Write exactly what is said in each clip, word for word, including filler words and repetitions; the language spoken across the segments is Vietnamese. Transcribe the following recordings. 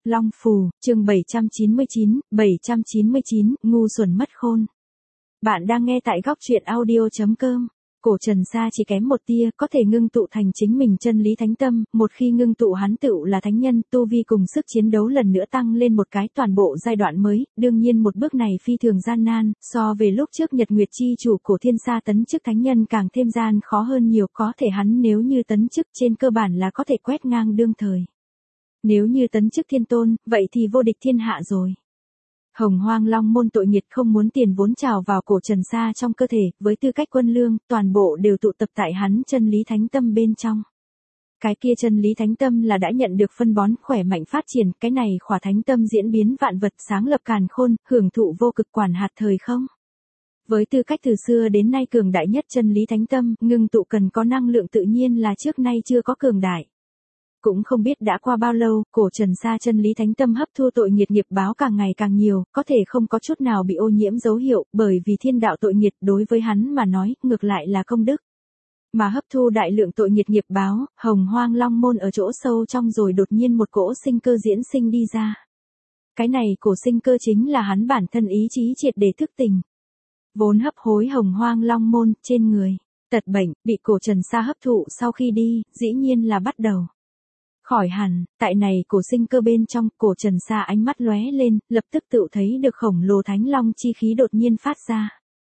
Long Phù, chương bảy trăm chín mươi chín, bảy trăm chín mươi chín, ngu xuẩn mất khôn. Bạn đang nghe tại góc truyện audio chấm com. Cổ Trần Sa chỉ kém một tia, có thể ngưng tụ thành chính mình chân lý thánh tâm, một khi ngưng tụ hắn tựu là thánh nhân, tu vi cùng sức chiến đấu lần nữa tăng lên một cái toàn bộ giai đoạn mới, đương nhiên một bước này phi thường gian nan, so về lúc trước Nhật Nguyệt chi chủ Cổ Thiên Sa tấn chức thánh nhân càng thêm gian khó hơn nhiều, có thể hắn nếu như tấn chức trên cơ bản là có thể quét ngang đương thời. Nếu như tấn chức thiên tôn, vậy thì vô địch thiên hạ rồi. Hồng Hoang Long môn tội nghiệt không muốn tiền vốn trào vào Cổ Trần Sa trong cơ thể, với tư cách quân lương, toàn bộ đều tụ tập tại hắn chân lý thánh tâm bên trong. Cái kia chân lý thánh tâm là đã nhận được phân bón khỏe mạnh phát triển, cái này khỏa thánh tâm diễn biến vạn vật, sáng lập càn khôn, hưởng thụ vô cực quản hạt thời không. Với tư cách từ xưa đến nay cường đại nhất chân lý thánh tâm, ngưng tụ cần có năng lượng tự nhiên là trước nay chưa có cường đại. Cũng không biết đã qua bao lâu, Cổ Trần Sa chân lý thánh tâm hấp thu tội nghiệt nghiệp báo càng ngày càng nhiều, có thể không có chút nào bị ô nhiễm dấu hiệu, bởi vì thiên đạo tội nghiệt đối với hắn mà nói, ngược lại là công đức. Mà hấp thu đại lượng tội nghiệt nghiệp báo, Hồng Hoang Long môn ở chỗ sâu trong rồi đột nhiên một cỗ sinh cơ diễn sinh đi ra. Cái này cổ sinh cơ chính là hắn bản thân ý chí triệt để thức tỉnh. Vốn hấp hối Hồng Hoang Long môn trên người, tật bệnh, bị Cổ Trần Sa hấp thụ sau khi đi, dĩ nhiên là bắt đầu khỏi hẳn. Tại này cổ sinh cơ bên trong, Cổ Trần Sa ánh mắt lóe lên, lập tức tự thấy được khổng lồ thánh long chi khí đột nhiên phát ra.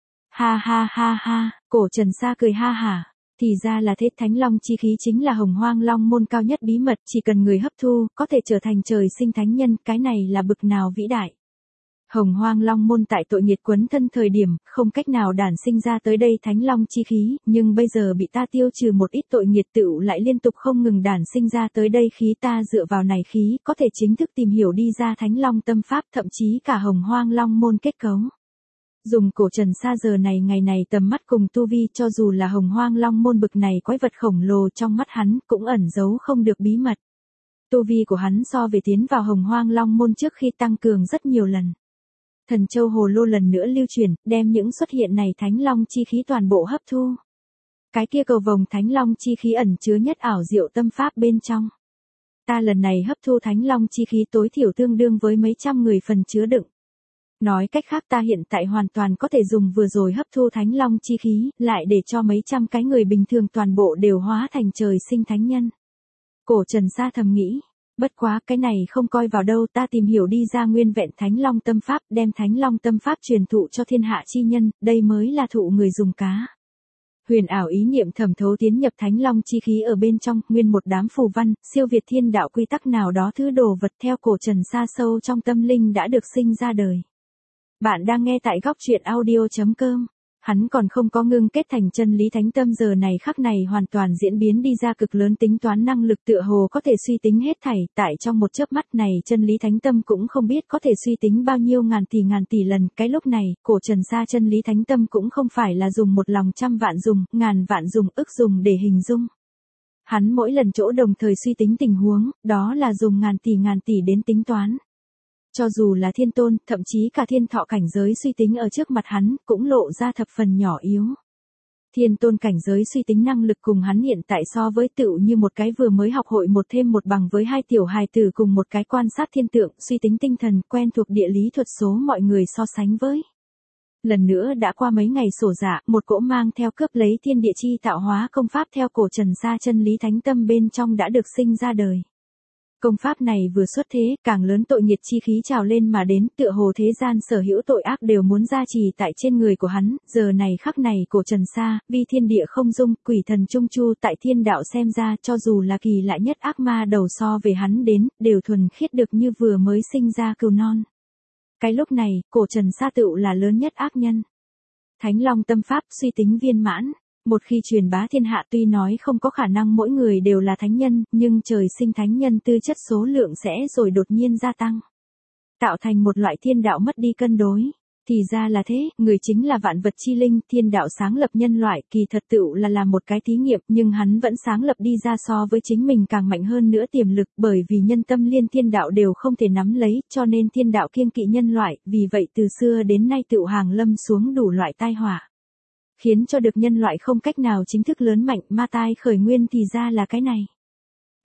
Ha ha ha ha, Cổ Trần Sa cười ha hả, thì ra là thế, thánh long chi khí chính là Hồng Hoang Long môn cao nhất bí mật, chỉ cần người hấp thu, có thể trở thành trời sinh thánh nhân, cái này là bực nào vĩ đại. Hồng Hoang Long môn tại tội nghiệt quấn thân thời điểm, không cách nào đản sinh ra tới đây thánh long chi khí, nhưng bây giờ bị ta tiêu trừ một ít tội nghiệt tựu lại liên tục không ngừng đản sinh ra tới đây khí, ta dựa vào này khí, có thể chính thức tìm hiểu đi ra thánh long tâm pháp, thậm chí cả Hồng Hoang Long môn kết cấu. Dùng Cổ Trần Sa giờ này ngày này tầm mắt cùng tu vi, cho dù là Hồng Hoang Long môn bực này quái vật khổng lồ trong mắt hắn, cũng ẩn giấu không được bí mật. Tu vi của hắn so về tiến vào Hồng Hoang Long môn trước khi tăng cường rất nhiều lần. Thần châu hồ lô lần nữa lưu truyền, đem những xuất hiện này thánh long chi khí toàn bộ hấp thu. Cái kia cầu vồng thánh long chi khí ẩn chứa nhất ảo diệu tâm pháp bên trong. Ta lần này hấp thu thánh long chi khí tối thiểu tương đương với mấy trăm người phần chứa đựng. Nói cách khác, ta hiện tại hoàn toàn có thể dùng vừa rồi hấp thu thánh long chi khí, lại để cho mấy trăm cái người bình thường toàn bộ đều hóa thành trời sinh thánh nhân. Cổ Trần Sa thầm nghĩ. Bất quá cái này không coi vào đâu, ta tìm hiểu đi ra nguyên vẹn thánh long tâm pháp, đem thánh long tâm pháp truyền thụ cho thiên hạ chi nhân, đây mới là thụ người dùng cá. Huyền ảo ý niệm thẩm thấu tiến nhập thánh long chi khí ở bên trong, nguyên một đám phù văn, siêu việt thiên đạo quy tắc nào đó thứ đồ vật theo Cổ Trần Sa sâu trong tâm linh đã được sinh ra đời. Bạn đang nghe tại góc truyện audio chấm com. Hắn còn không có ngưng kết thành chân lý thánh tâm, giờ này khắc này hoàn toàn diễn biến đi ra cực lớn tính toán năng lực, tựa hồ có thể suy tính hết thảy, tại trong một chớp mắt này chân lý thánh tâm cũng không biết có thể suy tính bao nhiêu ngàn tỷ ngàn tỷ lần. Cái lúc này, Cổ Trần Sa chân lý thánh tâm cũng không phải là dùng một lòng trăm vạn dùng, ngàn vạn dùng, ức dùng để hình dung. Hắn mỗi lần chỗ đồng thời suy tính tình huống, đó là dùng ngàn tỷ ngàn tỷ đến tính toán. Cho dù là thiên tôn, thậm chí cả thiên thọ cảnh giới suy tính ở trước mặt hắn, cũng lộ ra thập phần nhỏ yếu. Thiên tôn cảnh giới suy tính năng lực cùng hắn hiện tại so với tựu như một cái vừa mới học hội một thêm một bằng với hai tiểu hài tử cùng một cái quan sát thiên tượng, suy tính tinh thần, quen thuộc địa lý thuật số mọi người so sánh với. Lần nữa đã qua mấy ngày sổ dạ, một cỗ mang theo cướp lấy thiên địa chi tạo hóa công pháp theo Cổ Trần Sa chân lý thánh tâm bên trong đã được sinh ra đời. Công pháp này vừa xuất thế, càng lớn tội nghiệt chi khí trào lên mà đến, tựa hồ thế gian sở hữu tội ác đều muốn gia trì tại trên người của hắn, giờ này khắc này Cổ Trần Sa, vi thiên địa không dung, quỷ thần trung chu, tại thiên đạo xem ra, cho dù là kỳ lạ nhất ác ma đầu so về hắn đến, đều thuần khiết được như vừa mới sinh ra cừu non. Cái lúc này, Cổ Trần Sa tựu là lớn nhất ác nhân. Thánh long tâm pháp suy tính viên mãn. Một khi truyền bá thiên hạ, tuy nói không có khả năng mỗi người đều là thánh nhân, nhưng trời sinh thánh nhân tư chất số lượng sẽ rồi đột nhiên gia tăng. Tạo thành một loại thiên đạo mất đi cân đối. Thì ra là thế, người chính là vạn vật chi linh, thiên đạo sáng lập nhân loại, kỳ thật tựu là làm một cái thí nghiệm, nhưng hắn vẫn sáng lập đi ra so với chính mình càng mạnh hơn nữa tiềm lực, bởi vì nhân tâm liên thiên đạo đều không thể nắm lấy, cho nên thiên đạo kiêng kỵ nhân loại, vì vậy từ xưa đến nay tựu hàng lâm xuống đủ loại tai họa. Khiến cho được nhân loại không cách nào chính thức lớn mạnh, ma tai khởi nguyên thì ra là cái này.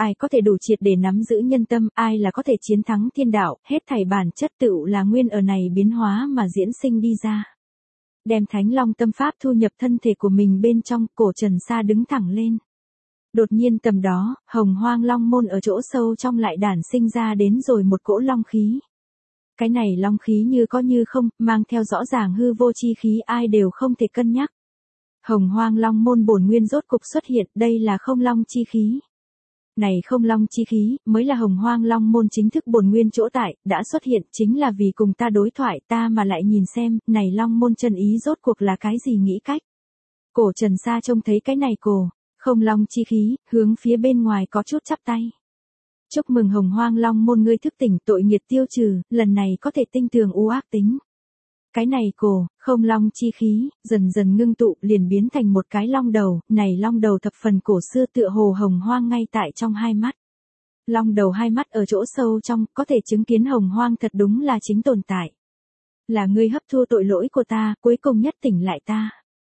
ai có thể đủ triệt để nắm giữ nhân tâm, ai là có thể chiến thắng thiên đạo, hết thảy bản chất tựu là nguyên ở này biến hóa mà diễn sinh đi ra. Đem Thánh Long tâm pháp thu nhập thân thể của mình bên trong, cổ Trần Sa đứng thẳng lên. Đột nhiên tầm đó, Hồng Hoang Long môn ở chỗ sâu trong lại đản sinh ra đến rồi một cỗ long khí. Cái này long khí như có như không, mang theo rõ ràng hư vô chi khí, ai đều không thể cân nhắc. Hồng Hoang Long môn bổn nguyên rốt cục xuất hiện, đây là không long chi khí. Này không long chi khí, mới là Hồng Hoang Long môn chính thức bổn nguyên chỗ tại, đã xuất hiện chính là vì cùng ta đối thoại, ta mà lại nhìn xem, này Long môn chân ý rốt cuộc là cái gì nghĩ cách. Cổ Trần Sa trông thấy cái này cổ, không long chi khí, hướng phía bên ngoài có chút chắp tay. Chúc mừng Hồng Hoang Long môn ngươi thức tỉnh, tội nghiệt tiêu trừ, lần này có thể tinh tường u ác tính. Cái này cổ, không long chi khí, dần dần ngưng tụ liền biến thành một cái long đầu, này long đầu thập phần cổ xưa tựa hồ hồng hoang ngay tại trong hai mắt. Long đầu hai mắt ở chỗ sâu trong, có thể chứng kiến hồng hoang thật đúng là chính tồn tại. Là ngươi hấp thu tội lỗi của ta, cuối cùng nhất tỉnh lại ta.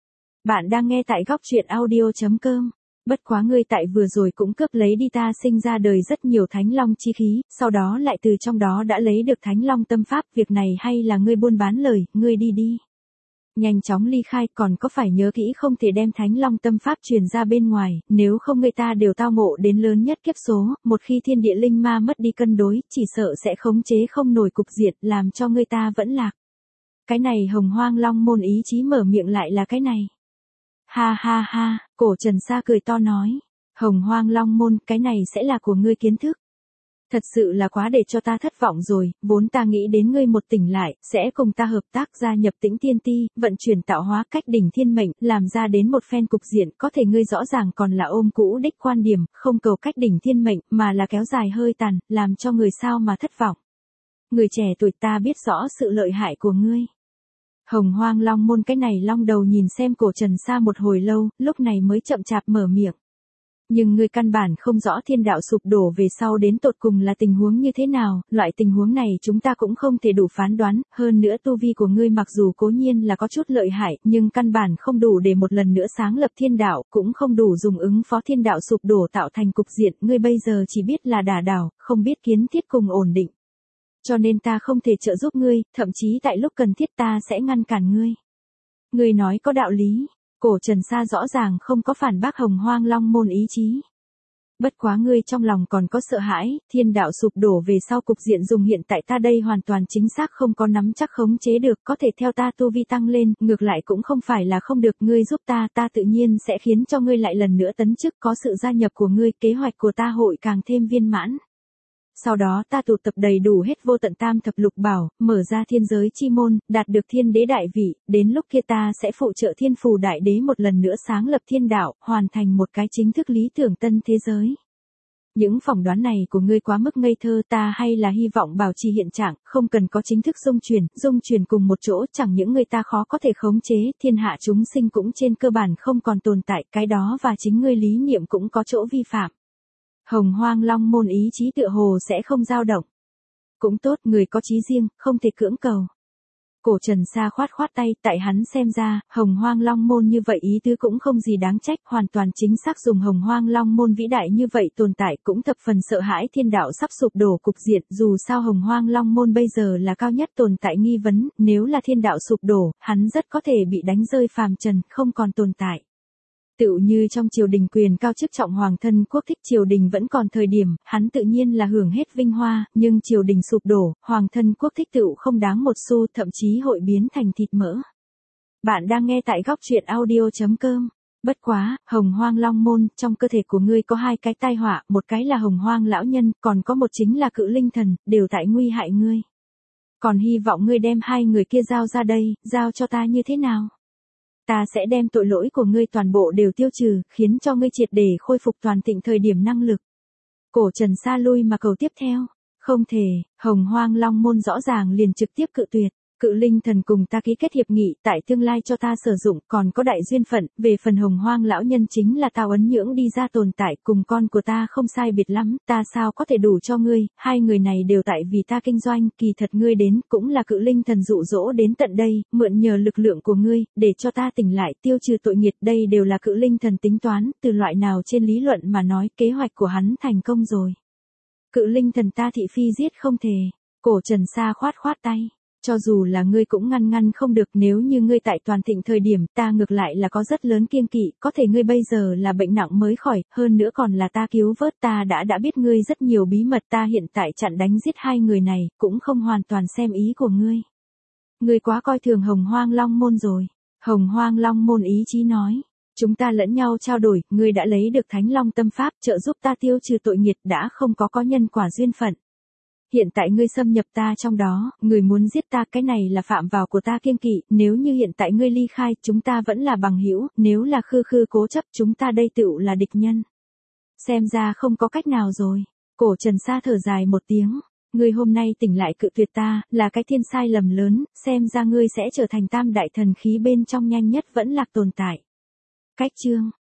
Bạn đang nghe tại góc truyện audio chấm com. Bất quá ngươi tại vừa rồi cũng cướp lấy đi ta sinh ra đời rất nhiều thánh long chi khí, sau đó lại từ trong đó đã lấy được thánh long tâm pháp, việc này hay là ngươi buôn bán lời, ngươi đi đi. Nhanh chóng ly khai, còn có phải nhớ kỹ không thể đem thánh long tâm pháp truyền ra bên ngoài, nếu không người ta đều tao ngộ đến lớn nhất kiếp số, một khi thiên địa linh ma mất đi cân đối, chỉ sợ sẽ khống chế không nổi cục diện, làm cho người ta vẫn lạc. Cái này Hồng Hoang Long môn ý chí mở miệng lại là cái này. Ha ha ha, cổ Trần Sa cười to nói, Hồng Hoang Long môn, cái này sẽ là của ngươi kiến thức. Thật sự là quá để cho ta thất vọng rồi, vốn ta nghĩ đến ngươi một tỉnh lại, sẽ cùng ta hợp tác gia nhập Tĩnh Tiên Ti, vận chuyển tạo hóa cách đỉnh thiên mệnh, làm ra đến một phen cục diện, có thể ngươi rõ ràng còn là ôm cũ đích quan điểm, không cầu cách đỉnh thiên mệnh, mà là kéo dài hơi tàn, làm cho người sao mà thất vọng. Người trẻ tuổi ta biết rõ sự lợi hại của ngươi. Hồng Hoang Long môn cái này long đầu nhìn xem cổ Trần Sa một hồi lâu, lúc này mới chậm chạp mở miệng. Nhưng ngươi căn bản không rõ thiên đạo sụp đổ về sau đến tột cùng là tình huống như thế nào, loại tình huống này chúng ta cũng không thể đủ phán đoán, hơn nữa tu vi của ngươi mặc dù cố nhiên là có chút lợi hại, nhưng căn bản không đủ để một lần nữa sáng lập thiên đạo, cũng không đủ dùng ứng phó thiên đạo sụp đổ tạo thành cục diện, ngươi bây giờ chỉ biết là đả đảo, không biết kiến thiết cùng ổn định. Cho nên ta không thể trợ giúp ngươi, thậm chí tại lúc cần thiết ta sẽ ngăn cản ngươi. Ngươi nói có đạo lý. Cổ Trần Sa rõ ràng không có phản bác Hồng Hoang Long môn ý chí. Bất quá ngươi trong lòng còn có sợ hãi, thiên đạo sụp đổ về sau cục diện dùng hiện tại ta đây hoàn toàn chính xác không có nắm chắc khống chế được, có thể theo ta tu vi tăng lên, ngược lại cũng không phải là không được, ngươi giúp ta, ta tự nhiên sẽ khiến cho ngươi lại lần nữa tấn chức, có sự gia nhập của ngươi, kế hoạch của ta hội càng thêm viên mãn. Sau đó ta tụ tập đầy đủ hết vô tận tam thập lục bảo, mở ra thiên giới chi môn, đạt được thiên đế đại vị, đến lúc kia ta sẽ phụ trợ thiên phù đại đế một lần nữa sáng lập thiên đạo, hoàn thành một cái chính thức lý tưởng tân thế giới. Những phỏng đoán này của ngươi quá mức ngây thơ, ta hay là hy vọng bảo trì hiện trạng, không cần có chính thức dung truyền, dung truyền cùng một chỗ, chẳng những người ta khó có thể khống chế, thiên hạ chúng sinh cũng trên cơ bản không còn tồn tại, cái đó và chính ngươi lý niệm cũng có chỗ vi phạm. Hồng Hoang Long môn ý chí tựa hồ sẽ không dao động. Cũng tốt, người có chí riêng, không thể cưỡng cầu. Cổ Trần Sa khoát khoát tay, tại hắn xem ra, Hồng Hoang Long môn như vậy ý tứ cũng không gì đáng trách, hoàn toàn chính xác dùng Hồng Hoang Long môn vĩ đại như vậy tồn tại, cũng thập phần sợ hãi thiên đạo sắp sụp đổ cục diện, dù sao Hồng Hoang Long môn bây giờ là cao nhất tồn tại nghi vấn, nếu là thiên đạo sụp đổ, hắn rất có thể bị đánh rơi phàm trần, không còn tồn tại. Tựu như trong triều đình quyền cao chức trọng hoàng thân quốc thích triều đình vẫn còn thời điểm, hắn tự nhiên là hưởng hết vinh hoa, nhưng triều đình sụp đổ, hoàng thân quốc thích tựu không đáng một xu, thậm chí hội biến thành thịt mỡ. Bạn đang nghe tại góc truyện audio chấm com. Bất quá, Hồng Hoang Long môn, trong cơ thể của ngươi có hai cái tai họa, một cái là Hồng Hoang lão nhân, còn có một chính là Cự Linh thần, đều tại nguy hại ngươi. Còn hy vọng ngươi đem hai người kia giao ra đây, giao cho ta như thế nào? Ta sẽ đem tội lỗi của ngươi toàn bộ đều tiêu trừ, khiến cho ngươi triệt để khôi phục toàn thịnh thời điểm năng lực. Cổ Trần Sa lui mà cầu tiếp theo. Không thể, Hồng Hoang Long môn rõ ràng liền trực tiếp cự tuyệt. Cự linh thần cùng ta ký kết hiệp nghị tại tương lai cho ta sử dụng, còn có đại duyên phận, về phần hồng hoang lão nhân chính là tao ấn nhưỡng đi ra tồn tại, cùng con của ta không sai biệt lắm, ta sao có thể đủ cho ngươi, hai người này đều tại vì ta kinh doanh, kỳ thật ngươi đến, cũng là cự linh thần dụ dỗ đến tận đây, mượn nhờ lực lượng của ngươi, để cho ta tỉnh lại tiêu trừ tội nghiệt, đây đều là cự linh thần tính toán, từ loại nào trên lý luận mà nói, kế hoạch của hắn thành công rồi. Cự linh thần ta thị phi giết không thể, cổ Trần Sa khoát khoát tay. Cho dù là ngươi cũng ngăn ngăn không được, nếu như ngươi tại toàn thịnh thời điểm, ta ngược lại là có rất lớn kiêng kỵ, có thể ngươi bây giờ là bệnh nặng mới khỏi, hơn nữa còn là ta cứu vớt, ta đã đã biết ngươi rất nhiều bí mật, ta hiện tại chặn đánh giết hai người này, cũng không hoàn toàn xem ý của ngươi. Ngươi quá coi thường Hồng Hoang Long Môn rồi. Hồng Hoang Long Môn ý chí nói, chúng ta lẫn nhau trao đổi, ngươi đã lấy được Thánh Long tâm pháp, trợ giúp ta tiêu trừ tội nghiệt, đã không có có nhân quả duyên phận. Hiện tại ngươi xâm nhập ta trong đó, ngươi muốn giết ta, cái này là phạm vào của ta kiêng kỵ, nếu như hiện tại ngươi ly khai, chúng ta vẫn là bằng hữu, nếu là khư khư cố chấp, chúng ta đây tựu là địch nhân. Xem ra không có cách nào rồi. Cổ Trần Sa thở dài một tiếng, ngươi hôm nay tỉnh lại cự tuyệt ta, là cái thiên sai lầm lớn, xem ra ngươi sẽ trở thành tam đại thần khí bên trong nhanh nhất vẫn lạc tồn tại. Cách chương